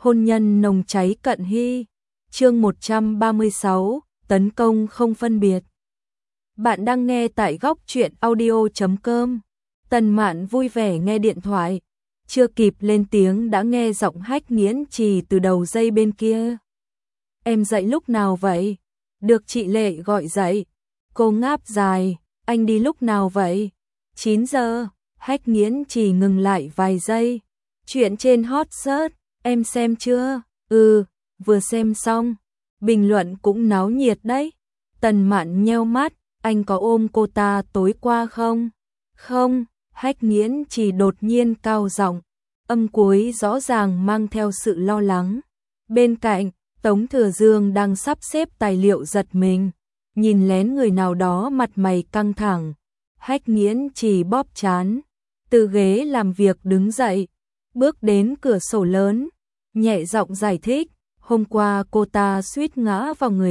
hôn nhân nồng cháy cận hy. Chương 136, tấn công không phân biệt. Bạn đang nghe tại góc truyện audio.com. Tần Mạn vui vẻ nghe điện thoại, chưa kịp lên tiếng đã nghe giọng Hách Nghiễn Trì từ đầu dây bên kia. Em dậy lúc nào vậy? Được chị Lệ gọi dậy. Cô ngáp dài, anh đi lúc nào vậy? 9 giờ. Hách Nghiễn Trì ngừng lại vài giây. Chuyện trên hot search, em xem chưa? Vừa xem xong. Bình luận cũng náo nhiệt đấy. Tần Mạn nheo mắt, anh có ôm cô ta tối qua không? Không. Hách Nghiễn Trì đột nhiên cao giọng, âm cuối rõ ràng mang theo sự lo lắng. Bên cạnh, Tống Thừa Dương đang sắp xếp tài liệu giật mình, nhìn lén người nào đó mặt mày căng thẳng. Hách Nghiễn Trì bóp trán, từ ghế làm việc đứng dậy, bước đến cửa sổ lớn, nhẹ giọng giải thích, hôm qua cô ta suýt ngã vào người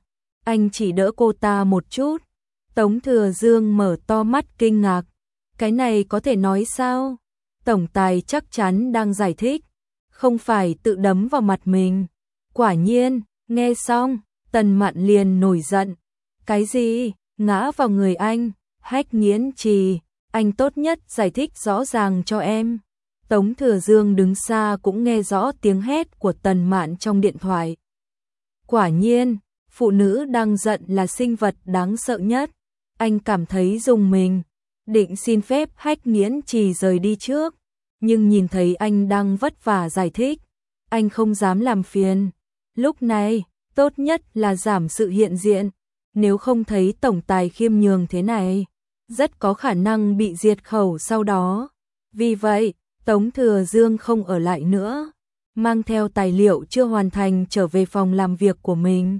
anh chỉ đỡ cô ta một chút. Tống Thừa Dương mở to mắt kinh ngạc, cái này có thể nói sao? Tổng tài chắc chắn đang giải thích, không phải tự đấm vào mặt mình. Quả nhiên, nghe xong, Tần Mạn liền nổi giận. Cái gì? Ngã vào người anh? Hách Nghiễn Trì, anh tốt nhất giải thích rõ ràng cho em. Tống Thừa Dương đứng xa cũng nghe rõ tiếng hét của Tần Mạn trong điện thoại. Quả nhiên, phụ nữ đang giận là sinh vật đáng sợ nhất. Anh cảm thấy rùng mình, định xin phép Hách Nghiễn Trì rời đi trước, nhưng nhìn thấy anh đang vất vả giải thích, anh không dám làm phiền. Lúc này, tốt nhất là giảm sự hiện diện, nếu không thấy tổng tài khiêm nhường thế này, rất có khả năng bị diệt khẩu sau đó. Vì vậy, Tống Thừa Dương không ở lại nữa, mang theo tài liệu chưa hoàn thành trở về phòng làm việc của mình.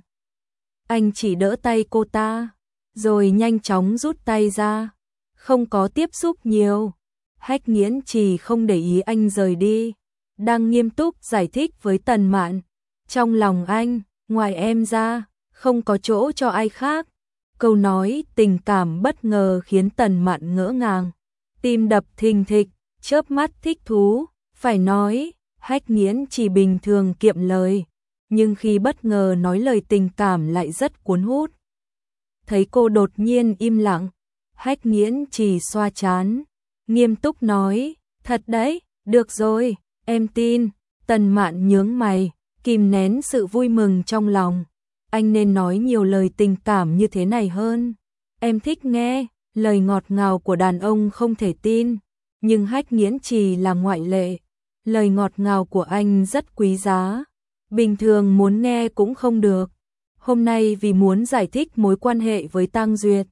Anh chỉ đỡ tay cô ta, rồi nhanh chóng rút tay ra, không có tiếp xúc nhiều. Hách Nghiễn Trì không để ý anh rời đi, đang nghiêm túc giải thích với Tần Mạn. Trong lòng anh, ngoài em ra, không có chỗ cho ai khác. Câu nói tình cảm bất ngờ khiến Tần Mạn ngỡ ngàng, tim đập thình thịch, chớp mắt thích thú. Phải nói, Hách Nghiễn Trì bình thường kiệm lời, nhưng khi bất ngờ nói lời tình cảm lại rất cuốn hút. Thấy cô đột nhiên im lặng, Hách Nghiễn Trì xoa trán, nghiêm túc nói, thật đấy, được rồi, em tin. Tần Mạn nhướng mày, kìm nén sự vui mừng trong lòng. Anh nên nói nhiều lời tình cảm như thế này hơn. Em thích nghe lời ngọt ngào của đàn ông không thể tin, nhưng Hách Nghiễn Trì là ngoại lệ. Lời ngọt ngào của anh rất quý giá, bình thường muốn nghe cũng không được. Hôm nay vì muốn giải thích mối quan hệ với Tang Duyệt,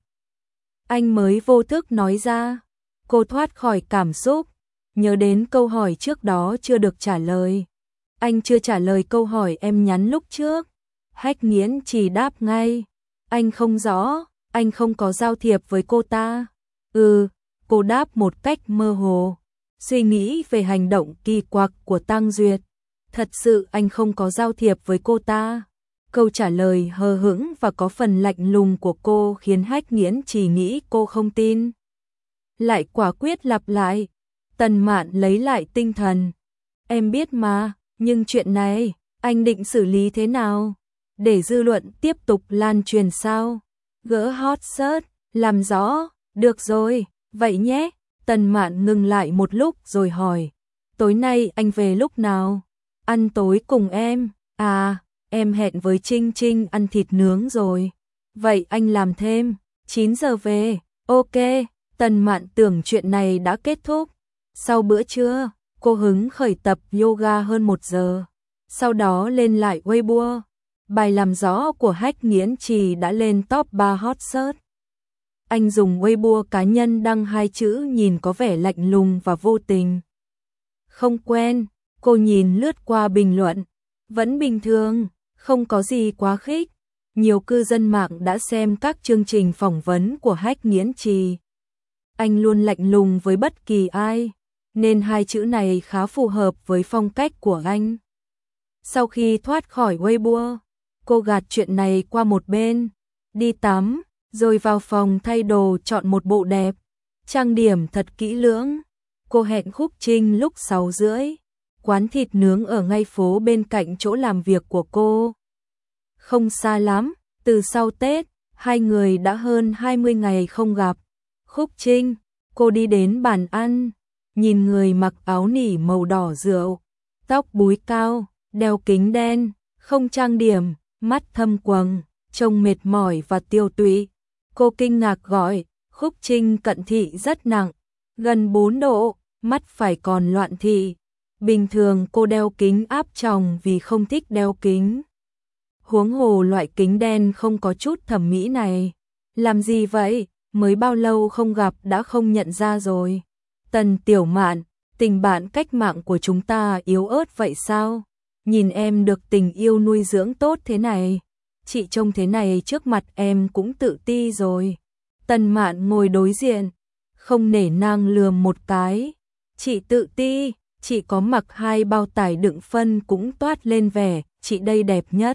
anh mới vô thức nói ra. Cô thoát khỏi cảm xúc, nhớ đến câu hỏi trước đó chưa được trả lời. Anh chưa trả lời câu hỏi em nhắn lúc trước. Hách Nghiễn Trì đáp ngay, anh không rõ, anh không có giao thiệp với cô ta. Cô đáp một cách mơ hồ, suy nghĩ về hành động kỳ quặc của Tang Duyệt. Thật sự anh không có giao thiệp với cô ta. Câu trả lời hờ hững và có phần lạnh lùng của cô khiến Hách Nghiễn Trì nghĩ cô không tin. Lại quả quyết lặp lại. Tần Mạn lấy lại tinh thần. Em biết mà, nhưng chuyện này, anh định xử lý thế nào? Để dư luận tiếp tục lan truyền sao? Gỡ hot search, làm rõ, được rồi, vậy nhé. Tần Mạn ngừng lại một lúc rồi hỏi, tối nay anh về lúc nào? Ăn tối cùng em? Em hẹn với Trinh Trinh ăn thịt nướng rồi. Vậy anh làm thêm, 9 giờ về, ok. Tần Mạn tưởng chuyện này đã kết thúc. Sau bữa trưa, cô hứng khởi tập yoga hơn 1 giờ. Sau đó lên lại Weibo. Bài làm rõ của Hách Nghiễn Trì đã lên top 3 hot search. Anh dùng Weibo cá nhân đăng 2 chữ nhìn có vẻ lạnh lùng và vô tình. Không quen, cô nhìn lướt qua bình luận. Vẫn bình thường, không có gì quá khích. Nhiều cư dân mạng đã xem các chương trình phỏng vấn của Hách Nghiễn Trì. Anh luôn lạnh lùng với bất kỳ ai, nên 2 chữ này khá phù hợp với phong cách của anh. Sau khi thoát khỏi Weibo, cô gạt chuyện này qua một bên, đi tắm, rồi vào phòng thay đồ chọn một bộ đẹp, trang điểm thật kỹ lưỡng. Cô hẹn Khúc Trinh lúc 6 rưỡi. Quán thịt nướng ở ngay phố bên cạnh chỗ làm việc của cô. Không xa lắm, từ sau Tết, hai người đã hơn 20 ngày không gặp. Khúc Trinh, cô đi đến bàn ăn, nhìn người mặc áo nỉ màu đỏ rượu, tóc búi cao, đeo kính đen, không trang điểm, mắt thâm quầng, trông mệt mỏi và tiêu tụy. Cô kinh ngạc gọi, Khúc Trinh cận thị rất nặng, gần 4 độ, mắt phải còn loạn thị. Bình thường cô đeo kính áp tròng vì không thích đeo kính. Huống hồ loại kính đen không có chút thẩm mỹ này. Làm gì vậy, mới bao lâu không gặp đã không nhận ra rồi. Tần Tiểu Mạn, tình bạn cách mạng của chúng ta yếu ớt vậy sao? Nhìn em được tình yêu nuôi dưỡng tốt thế này, chị trông thế này trước mặt em cũng tự ti rồi. Tần Mạn ngồi đối diện, không nể nang lườm một cái. Chị tự ti, chị có mặc 2 bao tải đựng phân cũng toát lên vẻ, chị đây đẹp nhất.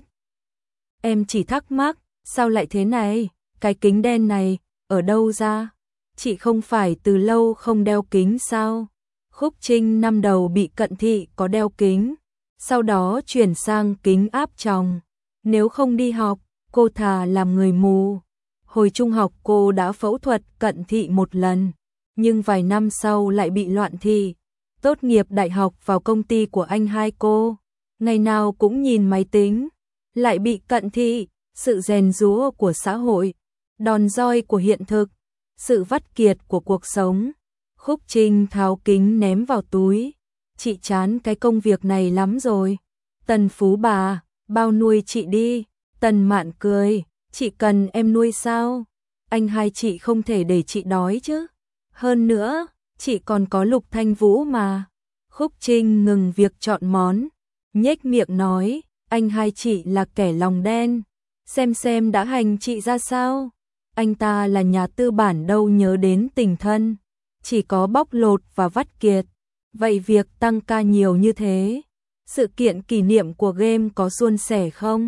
Em chỉ thắc mắc, sao lại thế này, cái kính đen này, ở đâu ra? Chị không phải từ lâu không đeo kính sao? Khúc Trinh năm đầu bị cận thị có đeo kính, sau đó chuyển sang kính áp tròng. Nếu không đi học, cô thà làm người mù. Hồi trung học cô đã phẫu thuật cận thị một lần, nhưng vài năm sau lại bị loạn thị. Tốt nghiệp đại học vào công ty của anh hai cô, ngày nào cũng nhìn máy tính, lại bị cận thị, sự rèn giũa của xã hội, đòn roi của hiện thực, sự vắt kiệt của cuộc sống. Khúc Trinh tháo kính ném vào túi. Chị chán cái công việc này lắm rồi. Tần Phú bà, bao nuôi chị đi. Tần Mạn cười, chị cần em nuôi sao? Anh hai chị không thể để chị đói chứ. Hơn nữa, chị còn có Lục Thanh Vũ mà. Khúc Trinh ngừng việc chọn món, nhếch miệng nói, anh hai chị là kẻ lòng đen. Xem đã hành chị ra sao? Anh ta là nhà tư bản đâu nhớ đến tình thân, chỉ có bóc lột và vắt kiệt. Vậy việc tăng ca nhiều như thế, sự kiện kỷ niệm của game có suôn sẻ không?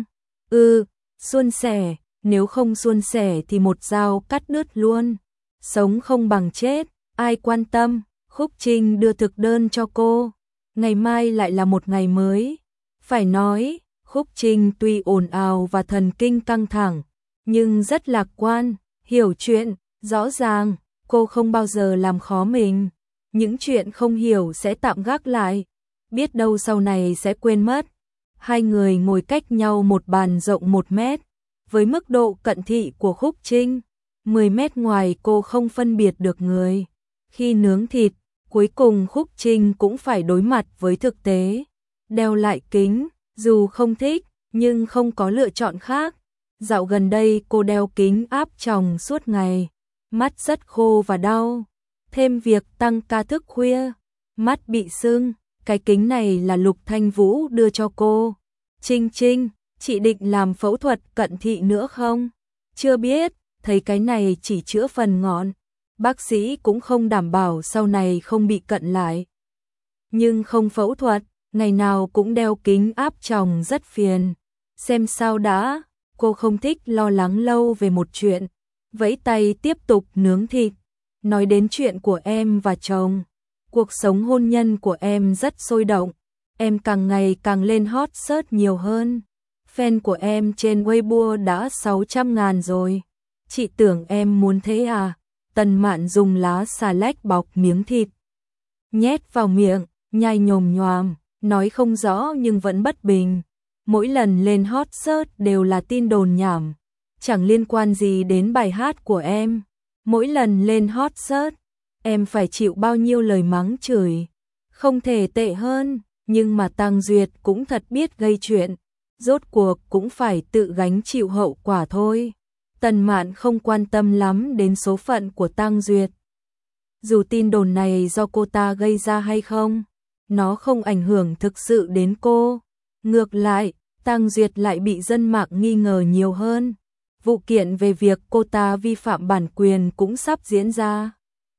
Suôn sẻ, nếu không suôn sẻ thì một dao cắt đứt luôn. Sống không bằng chết, ai quan tâm. Khúc Trinh đưa thực đơn cho cô. Ngày mai lại là một ngày mới. Phải nói, Khúc Trinh tuy ồn ào và thần kinh căng thẳng, nhưng rất lạc quan, hiểu chuyện, rõ ràng, cô không bao giờ làm khó mình. Những chuyện không hiểu sẽ tạm gác lại, biết đâu sau này sẽ quên mất. Hai người ngồi cách nhau một bàn rộng 1 mét, với mức độ cận thị của Khúc Trinh, 10 mét ngoài cô không phân biệt được người. Khi nướng thịt, cuối cùng Khúc Trinh cũng phải đối mặt với thực tế, đeo lại kính, dù không thích, nhưng không có lựa chọn khác. Dạo gần đây cô đeo kính áp tròng suốt ngày, mắt rất khô và đau. Thêm việc tăng ca thức khuya, mắt bị sưng, cái kính này là Lục Thanh Vũ đưa cho cô. Trinh, chị định làm phẫu thuật cận thị nữa không? Chưa biết, thấy cái này chỉ chữa phần ngọn. Bác sĩ cũng không đảm bảo sau này không bị cận lại. Nhưng không phẫu thuật, ngày nào cũng đeo kính áp tròng rất phiền. Xem sao đã, cô không thích lo lắng lâu về một chuyện. Vẫy tay tiếp tục nướng thịt. Nói đến chuyện của em và chồng, cuộc sống hôn nhân của em rất sôi động, em càng ngày càng lên hot search nhiều hơn. Fan của em trên Weibo đã 600.000 rồi. Chị tưởng em muốn thế à? Tần Mạn dùng lá xà lách bọc miếng thịt, nhét vào miệng, nhai nhồm nhoàm, nói không rõ nhưng vẫn bất bình. Mỗi lần lên hot search đều là tin đồn nhảm, chẳng liên quan gì đến bài hát của em. Mỗi lần lên hot search, em phải chịu bao nhiêu lời mắng chửi. Không thể tệ hơn, nhưng mà Tăng Duyệt cũng thật biết gây chuyện. Rốt cuộc cũng phải tự gánh chịu hậu quả thôi. Tần Mạn không quan tâm lắm đến số phận của Tăng Duyệt. Dù tin đồn này do cô ta gây ra hay không, nó không ảnh hưởng thực sự đến cô. Ngược lại, Tăng Duyệt lại bị dân mạng nghi ngờ nhiều hơn. Vụ kiện về việc cô ta vi phạm bản quyền cũng sắp diễn ra.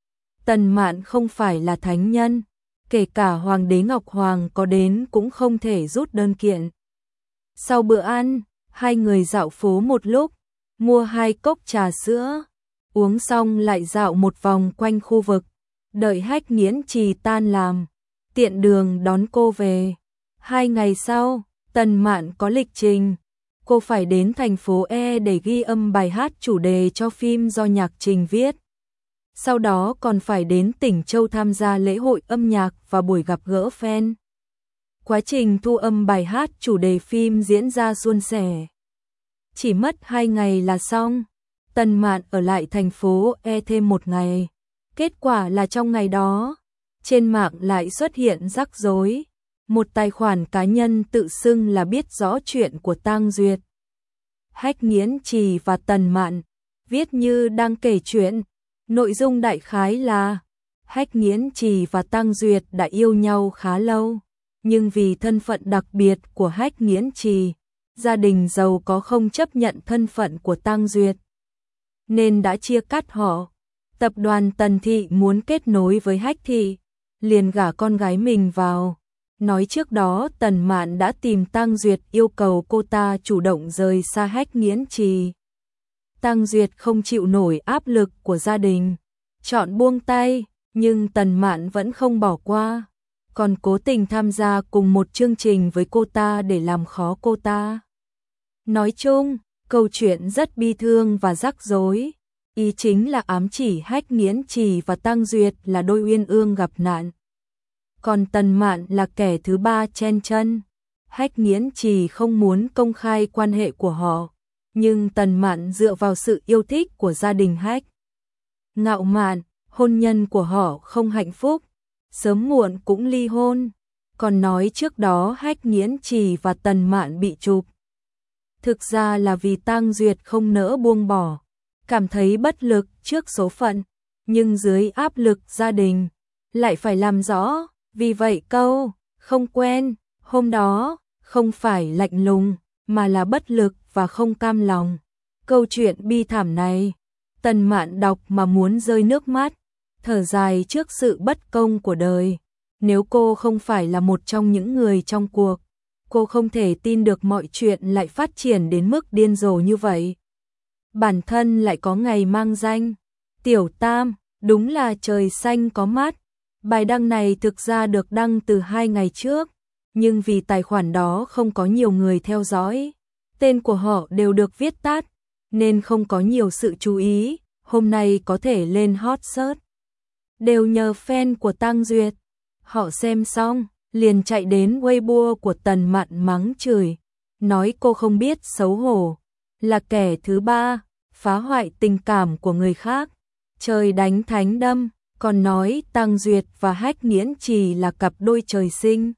Tần Mạn không phải là thánh nhân, kể cả Hoàng đế Ngọc Hoàng có đến cũng không thể rút đơn kiện. Sau bữa ăn, hai người dạo phố một lúc, mua 2 cốc trà sữa, uống xong lại dạo một vòng quanh khu vực, đợi Hách Nghiễn Trì tan làm. tiện đường đón cô về. 2 ngày sau, Tần Mạn có lịch trình. Cô phải đến thành phố E để ghi âm bài hát chủ đề cho phim do Nhạc Trình viết. Sau đó còn phải đến tỉnh Châu tham gia lễ hội âm nhạc và buổi gặp gỡ fan. Quá trình thu âm bài hát chủ đề phim diễn ra suôn sẻ. Chỉ mất 2 ngày là xong. Tần Mạn ở lại thành phố E thêm 1 ngày. Kết quả là trong ngày đó, trên mạng lại xuất hiện rắc rối. Một tài khoản cá nhân tự xưng là biết rõ chuyện của Tang Duyệt, Hách Nghiễn Trì và Tần Mạn, viết như đang kể chuyện. Nội dung đại khái là Hách Nghiễn Trì và Tang Duyệt đã yêu nhau khá lâu, nhưng vì thân phận đặc biệt của Hách Nghiễn Trì, gia đình giàu có không chấp nhận thân phận của Tang Duyệt, nên đã chia cắt họ. Tập đoàn Tần Thị muốn kết nối với Hách Thị, liền gả con gái mình vào. Nói trước đó Tần Mạn đã tìm Tang Duyệt yêu cầu cô ta chủ động rời xa Hách Nghiễn Trì. Tang Duyệt không chịu nổi áp lực của gia đình, chọn buông tay, nhưng Tần Mạn vẫn không bỏ qua, còn cố tình tham gia cùng một chương trình với cô ta để làm khó cô ta. Nói chung, câu chuyện rất bi thương và rắc rối, ý chính là ám chỉ Hách Nghiễn Trì và Tang Duyệt là đôi uyên ương gặp nạn. Còn Tần Mạn là kẻ thứ ba chen chân. Hách Nghiễn Trì không muốn công khai quan hệ của họ, nhưng Tần Mạn dựa vào sự yêu thích của gia đình Hách Ngạo Mạn, hôn nhân của họ không hạnh phúc, sớm muộn cũng ly hôn. Còn nói trước đó Hách Nghiễn Trì và Tần Mạn bị chụp, thực ra là vì Tang Duyệt không nỡ buông bỏ, cảm thấy bất lực trước số phận, nhưng dưới áp lực gia đình lại phải làm rõ. Vì vậy câu không quen hôm đó không phải lạnh lùng, mà là bất lực và không cam lòng. Câu chuyện bi thảm này, Tần Mạn đọc mà muốn rơi nước mắt, thở dài trước sự bất công của đời. Nếu cô không phải là một trong những người trong cuộc, cô không thể tin được mọi chuyện lại phát triển đến mức điên rồ như vậy. Bản thân lại có ngày mang danh Tiểu Tam, đúng là trời xanh có mắt. Bài đăng này thực ra được đăng từ 2 ngày trước, nhưng vì tài khoản đó không có nhiều người theo dõi, tên của họ đều được viết tắt, nên không có nhiều sự chú ý. Hôm nay có thể lên hot search, đều nhờ fan của Tang Duyệt. Họ xem xong, liền chạy đến Weibo của Tần Mạn mắng chửi, nói cô không biết xấu hổ, là kẻ thứ ba, phá hoại tình cảm của người khác, trời đánh thánh đâm. Còn nói Tang Duyệt và Hách Nghiễn Trì là cặp đôi trời sinh.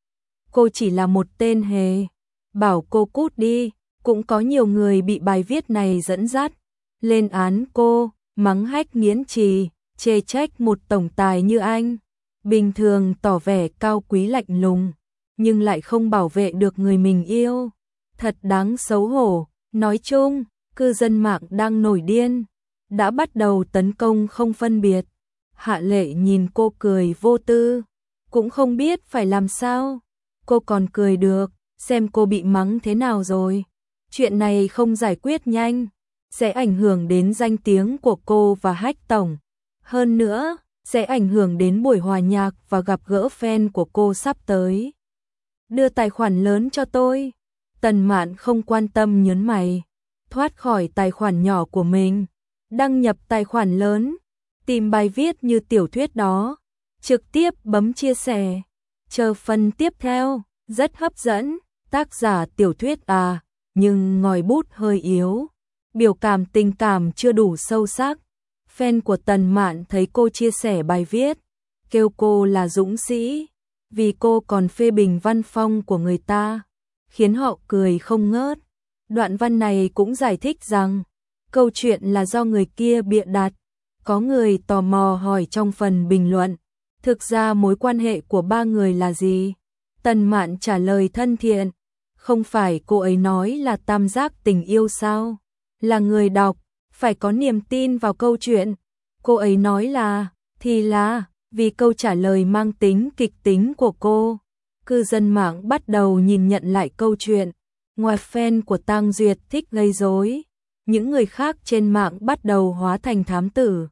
Cô chỉ là một tên hề, bảo cô cút đi. Cũng có nhiều người bị bài viết này dẫn dắt, lên án cô, mắng Hách Nghiễn Trì, chê trách một tổng tài như anh. Bình thường tỏ vẻ cao quý lạnh lùng, nhưng lại không bảo vệ được người mình yêu. Thật đáng xấu hổ. Nói chung, cư dân mạng đang nổi điên, đã bắt đầu tấn công không phân biệt. Hạ Lệ nhìn cô cười vô tư, cũng không biết phải làm sao. Cô còn cười được, xem cô bị mắng thế nào rồi. Chuyện này không giải quyết nhanh, sẽ ảnh hưởng đến danh tiếng của cô và Hách Tổng. Hơn nữa, sẽ ảnh hưởng đến buổi hòa nhạc và gặp gỡ fan của cô sắp tới. Đưa tài khoản lớn cho tôi. Tần Mạn không quan tâm nhớn mày, thoát khỏi tài khoản nhỏ của mình, đăng nhập tài khoản lớn. Tìm bài viết như tiểu thuyết đó, trực tiếp bấm chia sẻ, chờ phần tiếp theo, rất hấp dẫn. Tác giả tiểu thuyết à, nhưng ngòi bút hơi yếu, biểu cảm tình cảm chưa đủ sâu sắc. Fan của Tần Mạn thấy cô chia sẻ bài viết, kêu cô là dũng sĩ, vì cô còn phê bình văn phong của người ta, khiến họ cười không ngớt. Đoạn văn này cũng giải thích rằng, câu chuyện là do người kia bịa đặt. Có người tò mò hỏi trong phần bình luận, thực ra mối quan hệ của ba người là gì? Tần Mạn trả lời thân thiện, không phải cô ấy nói là tam giác tình yêu sao? Là người đọc, phải có niềm tin vào câu chuyện. Cô ấy nói là, thì là, vì câu trả lời mang tính kịch tính của cô. Cư dân mạng bắt đầu nhìn nhận lại câu chuyện. Ngoài fan của Tang Duyệt thích gây rối, những người khác trên mạng bắt đầu hóa thành thám tử.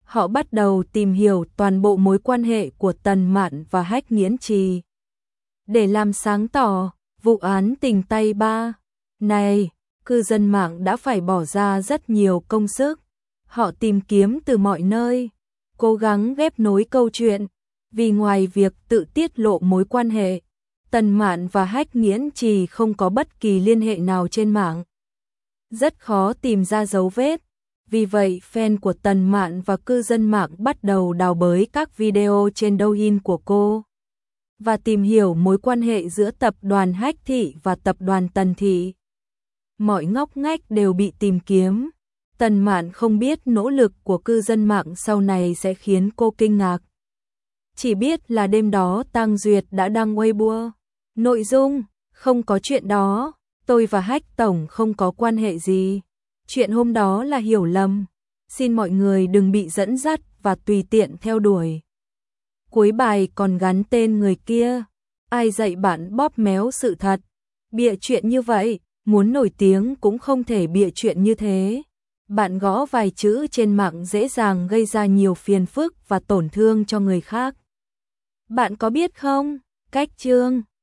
Họ bắt đầu tìm hiểu toàn bộ mối quan hệ của Tần Mạn và Hách Nghiễn Trì. Để làm sáng tỏ vụ án tình tay ba này, cư dân mạng đã phải bỏ ra rất nhiều công sức. Họ tìm kiếm từ mọi nơi, cố gắng ghép nối câu chuyện, vì ngoài việc tự tiết lộ mối quan hệ, Tần Mạn và Hách Nghiễn Trì không có bất kỳ liên hệ nào trên mạng. Rất khó tìm ra dấu vết. Vì vậy, fan của Tần Mạn và cư dân mạng bắt đầu đào bới các video trên Douyin của cô và tìm hiểu mối quan hệ giữa tập đoàn Hách Thị và tập đoàn Tần Thị. Mọi ngóc ngách đều bị tìm kiếm. Tần Mạn không biết nỗ lực của cư dân mạng sau này sẽ khiến cô kinh ngạc. Chỉ biết là đêm đó Tang Duyệt đã đăng Weibo. Nội dung: không có chuyện đó, tôi và Hách Tổng không có quan hệ gì. Chuyện hôm đó là hiểu lầm. Xin mọi người đừng bị dẫn dắt và tùy tiện theo đuổi. Cuối bài còn gắn tên người kia. Ai dạy bạn bóp méo sự thật? Bịa chuyện như vậy, muốn nổi tiếng cũng không thể bịa chuyện như thế. Bạn gõ vài chữ trên mạng dễ dàng gây ra nhiều phiền phức và tổn thương cho người khác. Bạn có biết không? Cách chương